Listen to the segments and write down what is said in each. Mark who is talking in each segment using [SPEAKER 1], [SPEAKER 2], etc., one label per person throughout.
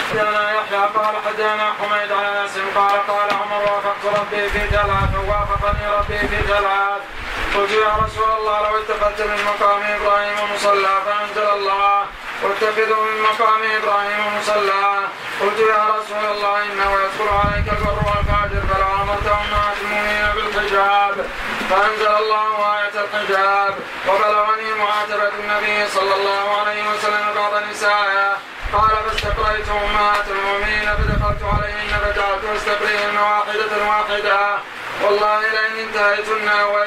[SPEAKER 1] حدثنا يحيى قال حدثنا حميد عن انس قال عمر وافقت ربي في ثلاث ووافقني ربي في ثلاث. قلت يا رسول الله لو اتخذت من مقام ابراهيم مصلى فانزل الله واتخذوا من مقام ابراهيم مصلى. قلت يا رسول الله انه يدخل عليك البر والفاجر فلو امرت امهات المؤمنين بالحجاب فانزل الله آية الحجاب. وبلغني معاتبة النبي صلى الله عليه وسلم بعض نسائه قال فاستقريت امهات المؤمنين فدخلت عليهن فجعلت استقريهن واحدة والله لئن انتهيتن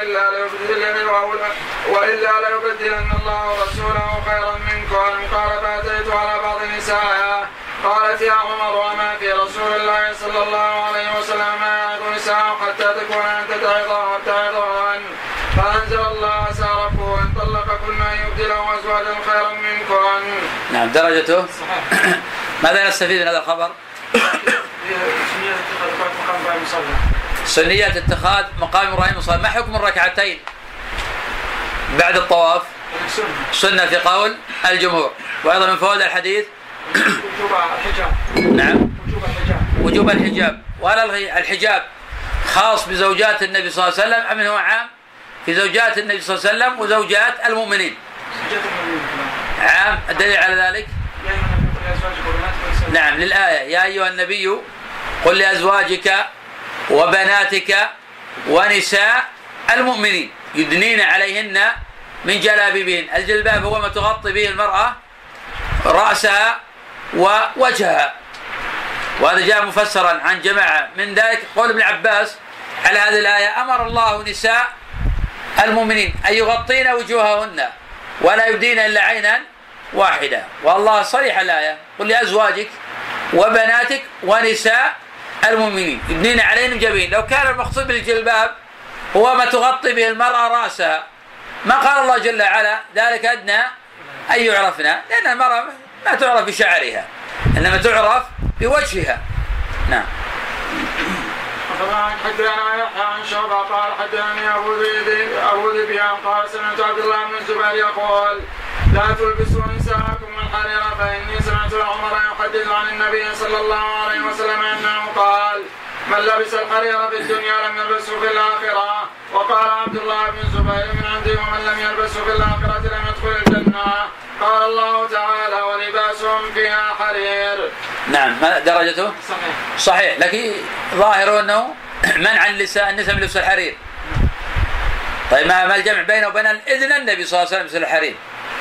[SPEAKER 1] وإلا ليبدلن الله ورسوله خيرا منكم. قال فأتيت على بعض نسائها قالت يا عمر وما في رسول الله صلى الله عليه وسلم ما يعظ نساء حتى تكون أنت تعظهن فأنزل الله سارقوا إن طلقكن أن يبدله أزواجا خيرا منكم.
[SPEAKER 2] نعم درجته ماذا نستفيد من هذا الخبر؟ سنية اتخاذ مقام إبراهيم مصلى. ما حكم الركعتين بعد الطواف؟ سنة في قول الجمهور. وأيضا من فوائد الحديث
[SPEAKER 1] وجوب الحجاب.
[SPEAKER 2] نعم وجوب الحجاب. وهل الحجاب خاص بزوجات النبي صلى الله عليه وسلم أم هو عام في زوجات النبي صلى الله عليه وسلم وزوجات المؤمنين؟ عام. الدليل على ذلك نعم للآية يا أيها النبي قل لأزواجك وبناتك ونساء المؤمنين يدنين عليهن من جلابيبهن. الجلباب هو ما تغطي به المرأة رأسها ووجهها. وهذا جاء مفسرا عن جماعة من ذلك قول ابن عباس على هذه الآية أمر الله نساء المؤمنين أن يغطين وجوههن ولا يبدين إلا عينا واحدة. والله صريح الآية قل لأزواجك وبناتك ونساء المؤمنين يبنين عليهم جبين. لو كان المقصود بالجلباب هو ما تغطي به المرأة رأسها ما قال الله جل وعلا ذلك أدنى أن يعرفنا، لأن المرأة ما تعرف بشعرها إنما تعرف بوجهها. نعم.
[SPEAKER 1] حدثنا يحيى عن شعبة قال حدثني أبو ذبيان قال سمعت عبد الله بن الزبير يقول لا تلبسوا نساءكم الحرير فإني سمعت عمر يحدث عن النبي صلى الله عليه وسلم أنه قال من لبس الحرير في الدنيا لم يلبسه في الآخرة. وقال عبد الله بن الزبير من عندي ومن لم يلبسه في الآخرة لم يدخل الجنة. قال الله تعالى ولباسهم فيها حرير.
[SPEAKER 2] نعم درجته صحيح لكن ظاهر أنه منع النساء من لبس الحرير. طيب ما الجمع بينه وبين إذن النبي صلى الله عليه وسلم لبس الحرير؟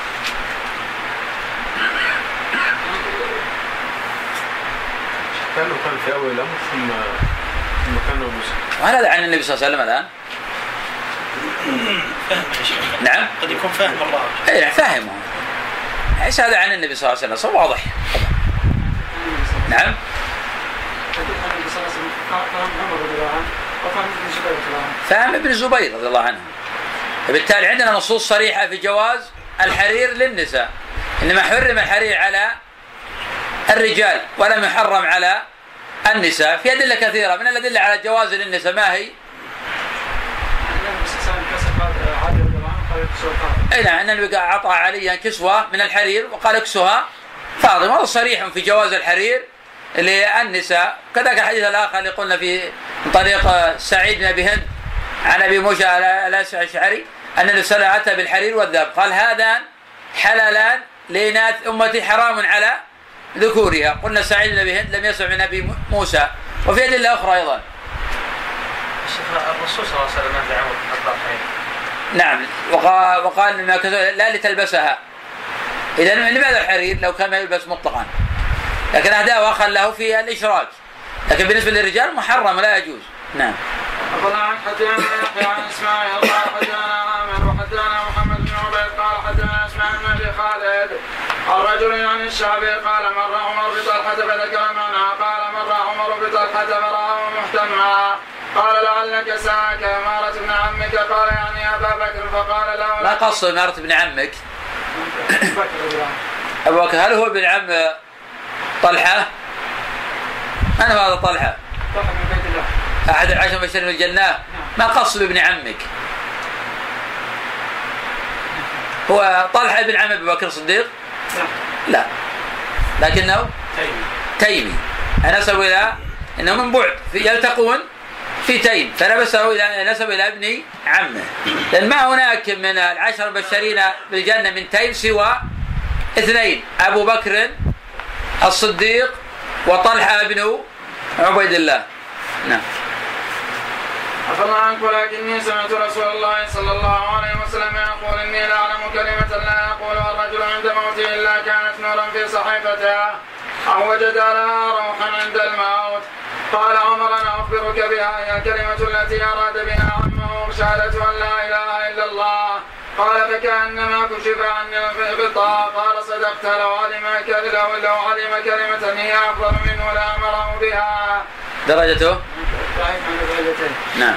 [SPEAKER 3] كان في أول الأمر ثم كانوا مسلمين.
[SPEAKER 2] وهذا عن النبي صلى الله عليه وسلم الآن؟ نعم
[SPEAKER 4] قد يكون فاهم الله.
[SPEAKER 2] إيه فاهمه. ليس هذا عن النبي صلى الله عليه وسلم واضح. نعم. فهم ابن الزبير رضي الله عنه. فبالتالي عندنا نصوص صريحة في جواز الحرير للنساء، إنما حرم الحرير على الرجال ولم يحرم على النساء. في أدلة كثيرة من الأدلة على جواز للنساء. ما هي؟ أي نعم أن النبي أعطى عليا كسوة من الحرير وقال اكسوها فاطمة. هذا صريح في جواز الحرير للنساء. كذلك الحديث الآخر اللي قلنا في طريق سعيد بن أبي هند عن أبي موسى الأشعري أن النبي صلى الله عليه وسلم أتى بالحرير والذهب قال هذان حلالان لإناث أمتي حرام على ذكورها. قلنا سعيد بن أبي هند لم يسمع من أبي موسى. وفي أدلة أخرى أيضا.
[SPEAKER 4] الرسول صلى الله عليه وسلم في عمر حط الحرير.
[SPEAKER 2] نعم وقال لا لتلبسها. إذا لماذا الحرير لو كان يلبس مطلقا؟ لكن أهداه أخا له في الإشراك، لكن بالنسبة للرجال محرم لا يجوز. نعم.
[SPEAKER 1] حدثنا يحيى عن إسماعيل قال حدثنا عامر وحدثنا محمد بن عبيد قال حدثنا إسماعيل بن أبي خالد الرجل عن الشعبي قال مر عمر بطلحة فذكر معنى قال مر عمر بطلحة فرآه محتما قال لعلك ساك إمارة ابن عمك قال يعني أبا بكر فقال له
[SPEAKER 2] لا قصد إمارة ابن عمك أبو بكر. هل هو ابن عم طلحة؟ من هو هذا طلحة؟
[SPEAKER 1] طلحة بن بيت الله
[SPEAKER 2] أحد العشر مبشرين بالجنة. ما قصد ابن عمك؟ هو طلحة ابن عم أبي بكر الصديق؟ لا لكنه تيمي، نسب إلى إنه من بعد يلتقون في تيم، فنسبه إلى ابن عمه، لأن ما هناك من العشر المبشرين بالجنة من تيم سوى اثنين، أبو بكر الصديق وطلحة بن عبيد الله. نعم.
[SPEAKER 1] عفى الله عنك، ولكني سمعت رسول الله صلى الله عليه وسلم يقول إني لا أعلم كلمة لا يقولها الرجل عند موته إلا كانت نورا في صحيفته أو وجد لها روحا عند الموت. قال عمر أنا أخبرك بها، هي الكلمة التي أراد بها عمه شهادة أن لا إله إلا الله. قال فكأنما كشف عني الغطاء. قال صدقت، لو علم كلمة هي أفضل منه لأمره بها.
[SPEAKER 2] درجته؟ نعم.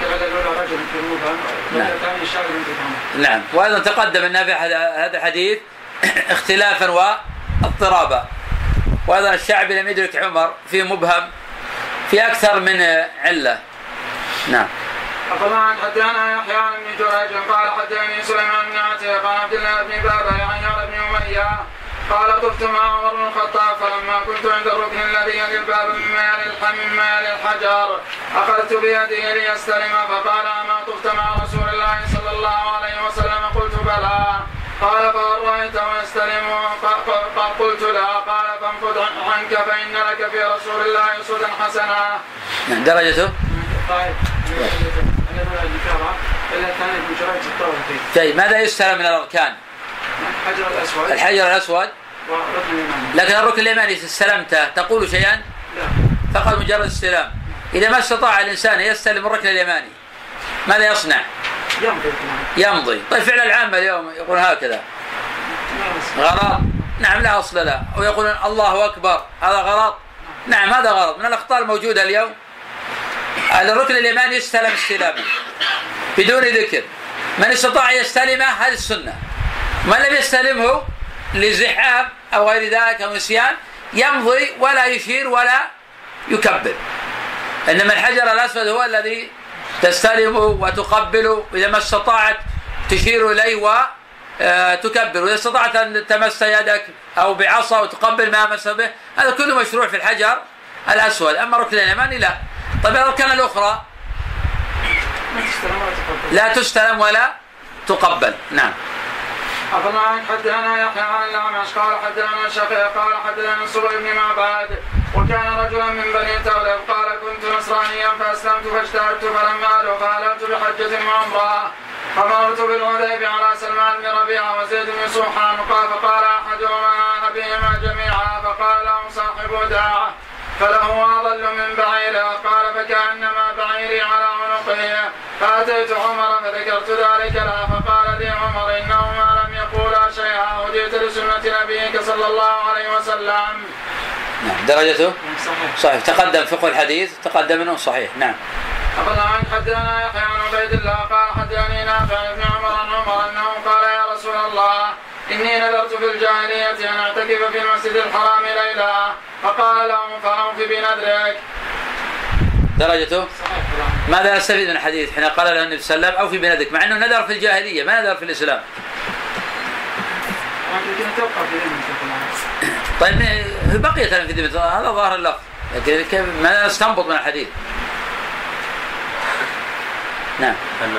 [SPEAKER 2] نعم. وأيضا تقدم أن في هذا الحديث اختلافا واضطرابا، وأيضا الشعبي لم يدرك عمر في مبهم في أكثر من علة. نعم.
[SPEAKER 1] أخبرنا حدثنا يحيى بن جريج قال حدثني سليمان بن عتيق قال عبد الله بن بابا يعني بن أمية قال طفت مع عمر بن الخطاب فلما كنت عند الركن الذي يلي الباب مما يلي الحجر أخذت بيده ليستلم، فقال أما طفت مع رسول الله صلى الله عليه وسلم؟ قلت بلى. قال فهل رأيته يستلم؟ قلت لا. قال فانفض عنك فإن لك في رسول الله أسوة حسنة.
[SPEAKER 2] درجته؟ طيب ماذا يستلم من الأركان؟ الحجر الأسود. لكن الركن اليماني استلمته تقول شيئا؟ فقط مجرد استلام. إذا ما استطاع الإنسان يستلم الركن اليماني ماذا يصنع؟ يمضي. طيب فعل العامة اليوم يقول هكذا غلط. نعم لا أصل له. ويقولون الله أكبر، هذا غلط. نعم هذا غلط. من الأخطاء الموجودة اليوم الركن اليماني يستلم استلاما بدون ذكر. من استطاع يستلمه هذه السنة، من لم يستلمه لزحام أو غير ذلك أو نسيان يمضي ولا يشير ولا يكبر. إنما الحجر الأسود هو الذي تستلمه وتقبله، إذا ما استطاعت تشير إليه وتكبر، وإذا استطعت أن تمس يدك أو بعصا وتقبل ما مس به، هذا كله مشروع في الحجر الأسود. أما ركن اليماني لا. طيب الأركان الأخرى لا تستلم ولا تقبل. نعم.
[SPEAKER 1] أخبرنا حدثنا يحيى عن الأعمش قال حدثنا شقيق قال حدثنا الصبي بن معبد وكان رجلا من بني تغلب قال كنت نصرانيا فأسلمت فاجتهدت فلما أدعو فأهللت بحجة وعمرة فمررت بالحديبية على سلمان بن ربيعة وزيد بن سوحان فقال أحدهما أبيهما جميعا فقال لهم صاحب داعة فله أضل من بعيره. قال فكأنما بعيري على عنقه. فأتيت عمر فذكرت ذلك له فقال لي عمر إنهما لم يقولا شيئا هديت لسنة نبيك صلى الله عليه وسلم.
[SPEAKER 2] نعم. درجته؟ صحيح. تقدم فقه الحديث تقدم منه صحيح. نعم.
[SPEAKER 1] أخبرنا عن حدثنا يحيى عن عبيد الله قال حدثني نافع بن عمر عن عمر أنه قال يا رسول الله إني نذرت في الجاهلية أن أعتكف في المسجد الحرام ليلة فقال لهم فأوف بنذرك.
[SPEAKER 2] درجته؟ ماذا نستفيد من الحديث حين قال له النبي صلى الله عليه وسلم أوفي بنذرك، مع أنه نذر في الجاهلية ما نذر في الإسلام؟ طيب بقية في ذمة هذا ظاهر اللفظ، لكن كيف ماذا نستنبط من الحديث؟ نعم.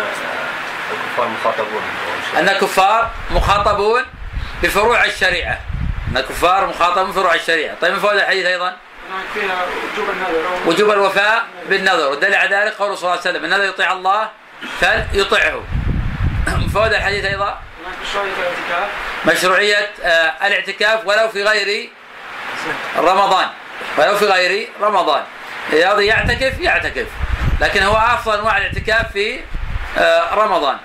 [SPEAKER 2] أن الكفار مخاطبون بفروع الشريعة. أن الكفار مخاطبون بفروع الشريعة. طيب من فوائد الحديث أيضا وجوب الوفاء بالنذر، والدليل على ذلك قوله صلى الله عليه وسلم النذر يطيع الله فليطيعه. من فوائد الحديث أيضا مشروعية الاعتكاف ولو في غير رمضان، ولو في غير رمضان. إذا يعتكف لكن هو أفضل أنواع الاعتكاف في رمضان.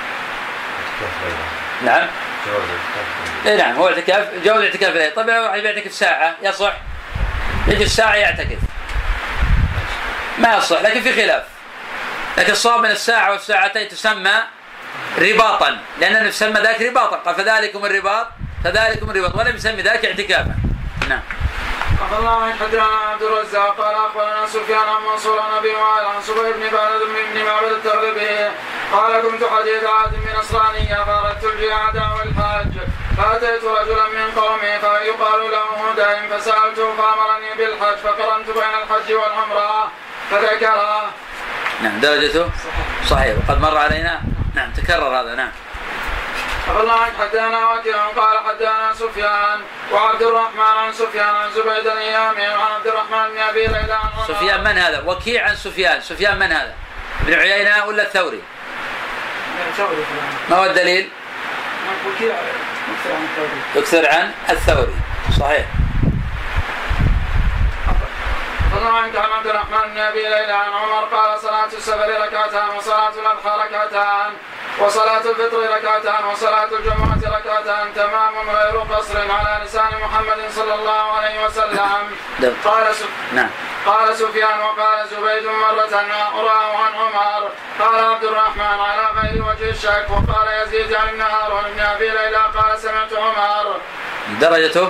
[SPEAKER 2] نعم. نعم هو اعتكاف جوز الاعتكاف إليه. طبعا واحد يعتكف ساعة يصح، يجي ساعة يعتكف ما يصح، لكن في خلاف. لكن الصواب من الساعة والساعتين تسمى رباطا، لأن النبي سمى ذاك رباطا قال فذلكم الرباط ولم يسمي ذاك اعتكافا. نعم.
[SPEAKER 1] أخبر الله عن حدثنا عبد الرزاق قال أخبرنا سفيان عن منصور عن أبي وائل عن صبيح بن معبد التغلبي قال كنت حديث عهد بنصرانية فأردت الجهاد والحج فأتيت رجلا من قومي فيقال له هدى فسألته فأمرني بالحج فقرنت بين الحج والعمرة فذكره.
[SPEAKER 2] نعم درجته صحيح وقد مر علينا. نعم تكرر هذا. نعم.
[SPEAKER 1] الله حدثنا وكيع قال حدثنا سفيان وعبد الرحمن عن سفيان عن زبيد اليامي وعن عبد الرحمن بن ابي ليلى عن
[SPEAKER 2] سفيان من هذا؟ وكيع عن سفيان. سفيان من هذا؟ ابن عيينة ولا الثوري؟ ما هو الدليل؟
[SPEAKER 1] وكيع
[SPEAKER 2] يكثر عن الثوري. صحيح.
[SPEAKER 1] عن عبد الرحمن بن ابي ليلى عن عمر قال صلاة السفر ركعتان وصلاة الأضحى ركعتان وصلاة الفطر ركعتان وصلاة الجمعة ركعتان تمام غير قصر على لسان محمد صلى الله عليه وسلم. قال سفيان وقال زبيد مرة أراه عن عمر. قال عبد الرحمن على غير وجه الشك. وقال يزيد عن ابن هارون بن ابي ليلى قال سمعت عمر.
[SPEAKER 2] درجته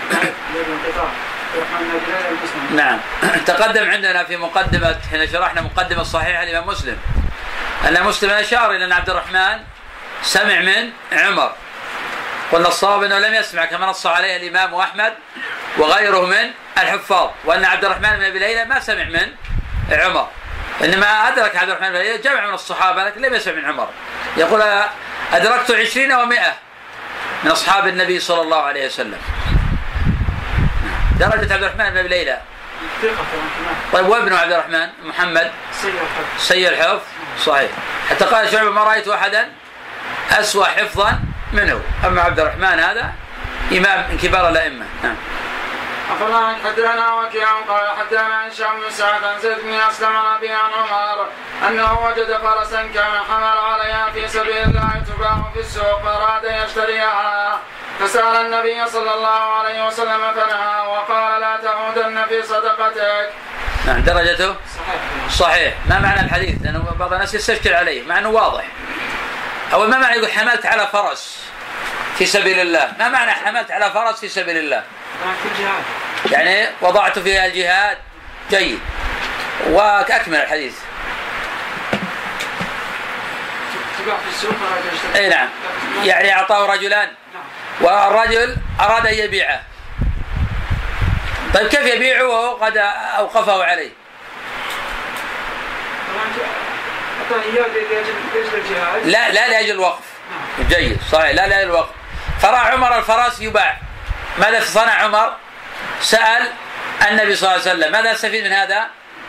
[SPEAKER 2] نعم. تقدم عندنا في مقدمة حين شرحنا مقدمة صحيحة الإمام مسلم أن مسلم أشار إلى أن عبد الرحمن سمع من عمر. قلنا الصواب أنه لم يسمع كما نص عليه الإمام أحمد وغيره من الحفاظ، وأن عبد الرحمن بن أبي ليلى ما سمع من عمر، إنما أدرك عبد الرحمن بن أبي ليلى جمع من الصحابة لكن لم يسمع من عمر. يقول أدركت 20 و100 من أصحاب النبي صلى الله عليه وسلم. درجة عبد الرحمن بن أبي ليلى. طيب وابن عبد الرحمن محمد سيء الحفظ. صحيح. حتى قال شعبة ما رأيت أحدا أسوأ حفظا منه. أما عبد الرحمن هذا إمام من كبار الأئمة. نعم.
[SPEAKER 1] أخبرنا حدثنا وكيع قال حدثنا هشام بن سعد عن زيد بن أسلم عن أبي عن عمر أنه وجد فرسا كان حمل عليها في سبيل الله تباع في السوق فأراد أن يشتريها فسأل النبي صلى الله عليه وسلم فنهى وقال لا تعودن في صدقتك.
[SPEAKER 2] نعم درجته صحيح. ما معنى الحديث؟ لأنه بعض الناس يستشكل عليه مع أنه واضح. أول ما معنى يقول حملت على فرس في سبيل الله؟ ما معنى حملت على فرس في سبيل الله؟ يعني وضعت فيها الجهاد. جيد. وأكمل الحديث. اي نعم. يعني أعطاه رجلان والرجل أراد أن يبيعه. طيب كيف يبيعه وهو قد أوقفه عليه؟ لا لأجل الوقف. جيد صحيح. لا لأجل الوقف. فرأى عمر الفرس يباع. ماذا صنع عمر؟ سأل النبي صلى الله عليه وسلم. ماذا نستفيد من هذا؟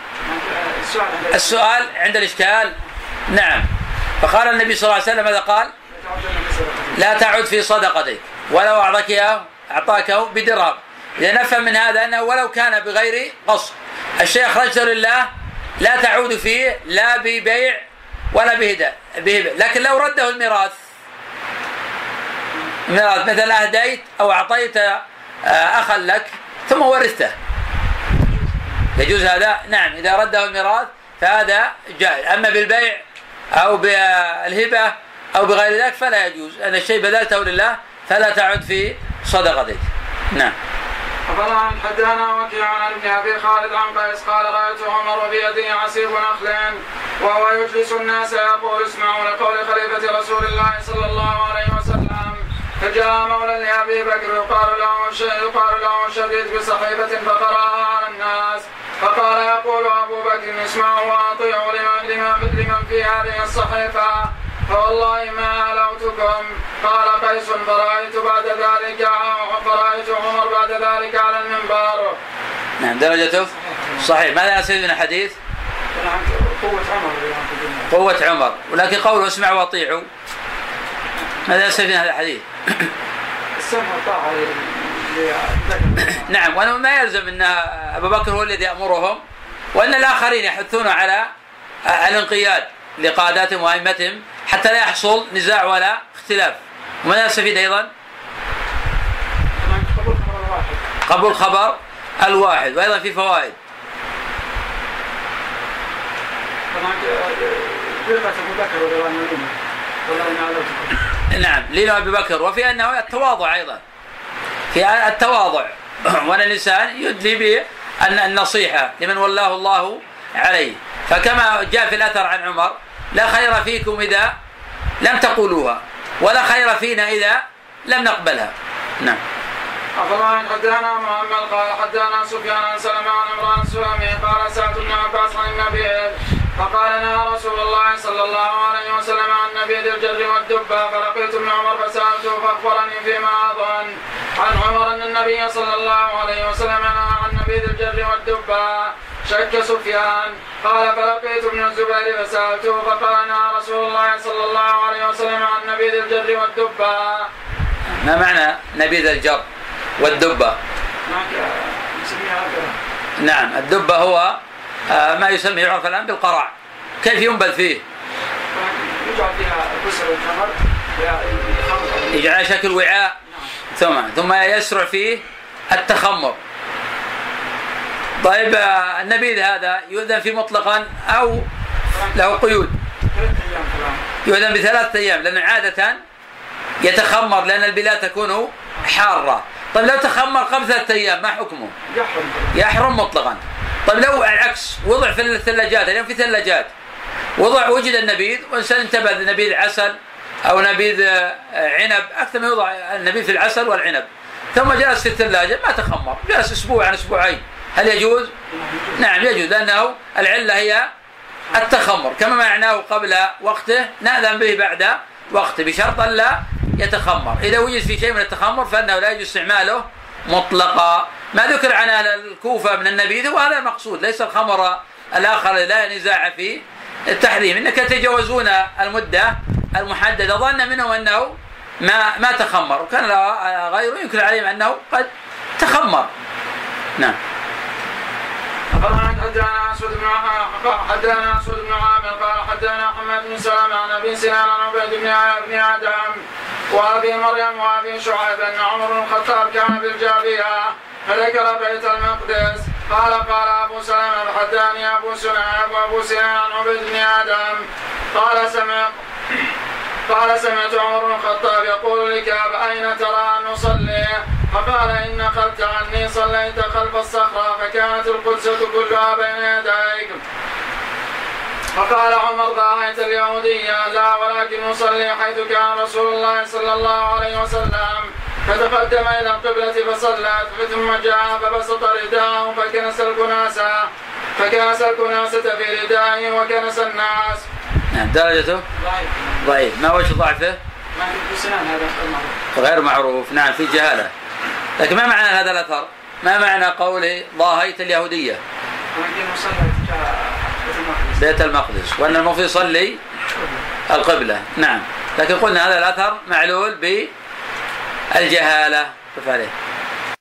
[SPEAKER 2] السؤال عند الإشكال. نعم. فقال النبي صلى الله عليه وسلم ماذا قال؟ لا تعد في صدقتك ولو أعطاكه بدرهم. إذا نفهم من هذا أنه ولو كان بغير قصد الشيء أخرجته لله لا تعود فيه لا ببيع ولا بهبة. لكن لو رده الميراث مثل أهديت أو أعطيت أخا لك ثم ورثته يجوز هذا؟ نعم. إذا رده الميراث فهذا جائز. أما بالبيع أو بالهبة أو بغير ذلك فلا يجوز. أن الشيء بذلته لله فلا تعد في صدقتك. نعم.
[SPEAKER 1] أخبرنا حدثنا وكيع عن ابن أبي خالد عن قيس قال رأيت عمر بيده عصير نخل وهو يجلس الناس يقول اسمعوا لقول خليفة رسول الله صلى الله عليه وسلم. فجاء مولى لأبي بكر يقال له شديد بصحيفة فقرأها على الناس فقال يقول أبو بكر اسمعوا وأطيعوا لمن في هذه الصحيفة فوالله ما ألوتكم. قال قيس فرأيت عمر بعد ذلك على المنبر.
[SPEAKER 2] نعم درجته صحيح. ماذا نستفيد من الحديث؟ قوة عمر. ولكن قوله اسمعوا واطيعوا ماذا نستفيد من هذا الحديث؟ نعم. وأنه ما يلزم أن أبو بكر هو الذي يأمرهم وأن الآخرين يحثون على الانقياد لقاداتهم وأئمتهم حتى لا يحصل نزاع ولا اختلاف. وماذا نستفيد أيضا؟ قبول خبر الواحد. وأيضا في فوائد. نعم لين أبي بكر. وفي أنه التواضع أيضا في التواضع وأن الإنسان يدلي بالنصيحة لمن والله الله عليه. فكما جاء في الأثر عن عمر لا خير فيكم إذا لم تقولوها ولا خير فينا إذا لم نقبلها. نعم.
[SPEAKER 1] أخبرنا حدثنا محمد قال حدثنا سفيان عن سلمة عن عمران السلمي قال سألت ابن عباس عن النبي فقال نهى رسول الله صلى الله عليه وسلم عن نبيذ الجر والدبة فلقيت ابن عمر فسألته فأخبرني فيما أظن عن عمر أن النبي صلى الله عليه وسلم نهى عن نبيذ الجر والدبة. شك سفيان قال فلقيت ابن الزبير فسألته فقال نهى رسول الله صلى الله عليه وسلم عن نبيذ الجر والدبة.
[SPEAKER 2] ما معنى نبيذ الجر والدبة؟ نعم الدبة هو ما يسمى يعرف الآن بالقرع. كيف ينبذ فيه؟
[SPEAKER 1] يجعل فيها كسر الجمر
[SPEAKER 2] يجعل شكل وعاء ثم يسرع فيه التخمر. طيب النبيذ هذا يؤذن فيه مطلقا أو له قيود؟ يؤذن ب3 أيام لأن عادة يتخمر لأن البلاد تكون حارة. طيب لو تخمر قبل 3 أيام ما حكمه؟ يحرم مطلقا. طيب لو العكس وضع في الثلاجات، اليوم في ثلاجات وجد النبيذ وإنسان انتبذ نبيذ عسل أو نبيذ عنب، أكثر ما يوضع النبيذ في العسل والعنب، ثم جلس في الثلاجة ما تخمر، جلس أسبوع عن أسبوعين، هل يجوز؟ نعم يجوز، لأنه العلة هي التخمر، كما معناه قبل وقته نأذن به بعد وقته بشرط لا يتخمر. إذا وجد في شيء من التخمر فإنه لا يجوز استعماله مطلقا. ما ذكر عن أهل الكوفة من النبيذ وهذا المقصود، ليس الخمر الآخر لا نزاع في التحريم، إنك يتجاوزون المدة المحددة ظن منهم أنه ما تخمر، وكان غيره ينكر عليهم أنه قد تخمر. نعم.
[SPEAKER 1] حدثنا أسود بن عامر قال حدثنا حماد بن سلمة عن أبي سنان عن عبيد بن آدم وأبي مريم وأبي شعيب أن عمر بن الخطاب كان بالجابية فذكر بيت المقدس قال أبو سلمة حدثني أبو سنان عن عبيد بن آدم قال سمعت عمر بن الخطاب يقول لكعب أين ترى أن نصلي؟ فقال إن نقلت عني صليت خلف الصخرة فكانت القدس كلها بين يديك. فقال عمر رأيت اليهودية؟ لا ولكن نصلي حيث كان رسول الله صلى الله عليه وسلم. فتقدم إلى القبلة فصلت ثم جاء فبسط رداءه فكنس الكناسة في ردائه وكنس الناس.
[SPEAKER 2] درجته ضعيف. ما وجه ضعفه؟ غير معروف. نعم في جهالة. لكن ما معنى هذا الأثر؟ ما معنى قوله ضاهيت اليهودية؟ بيت المقدس وأن المفروض يصلي القبلة. نعم لكن قلنا هذا الأثر معلول بالجهالة.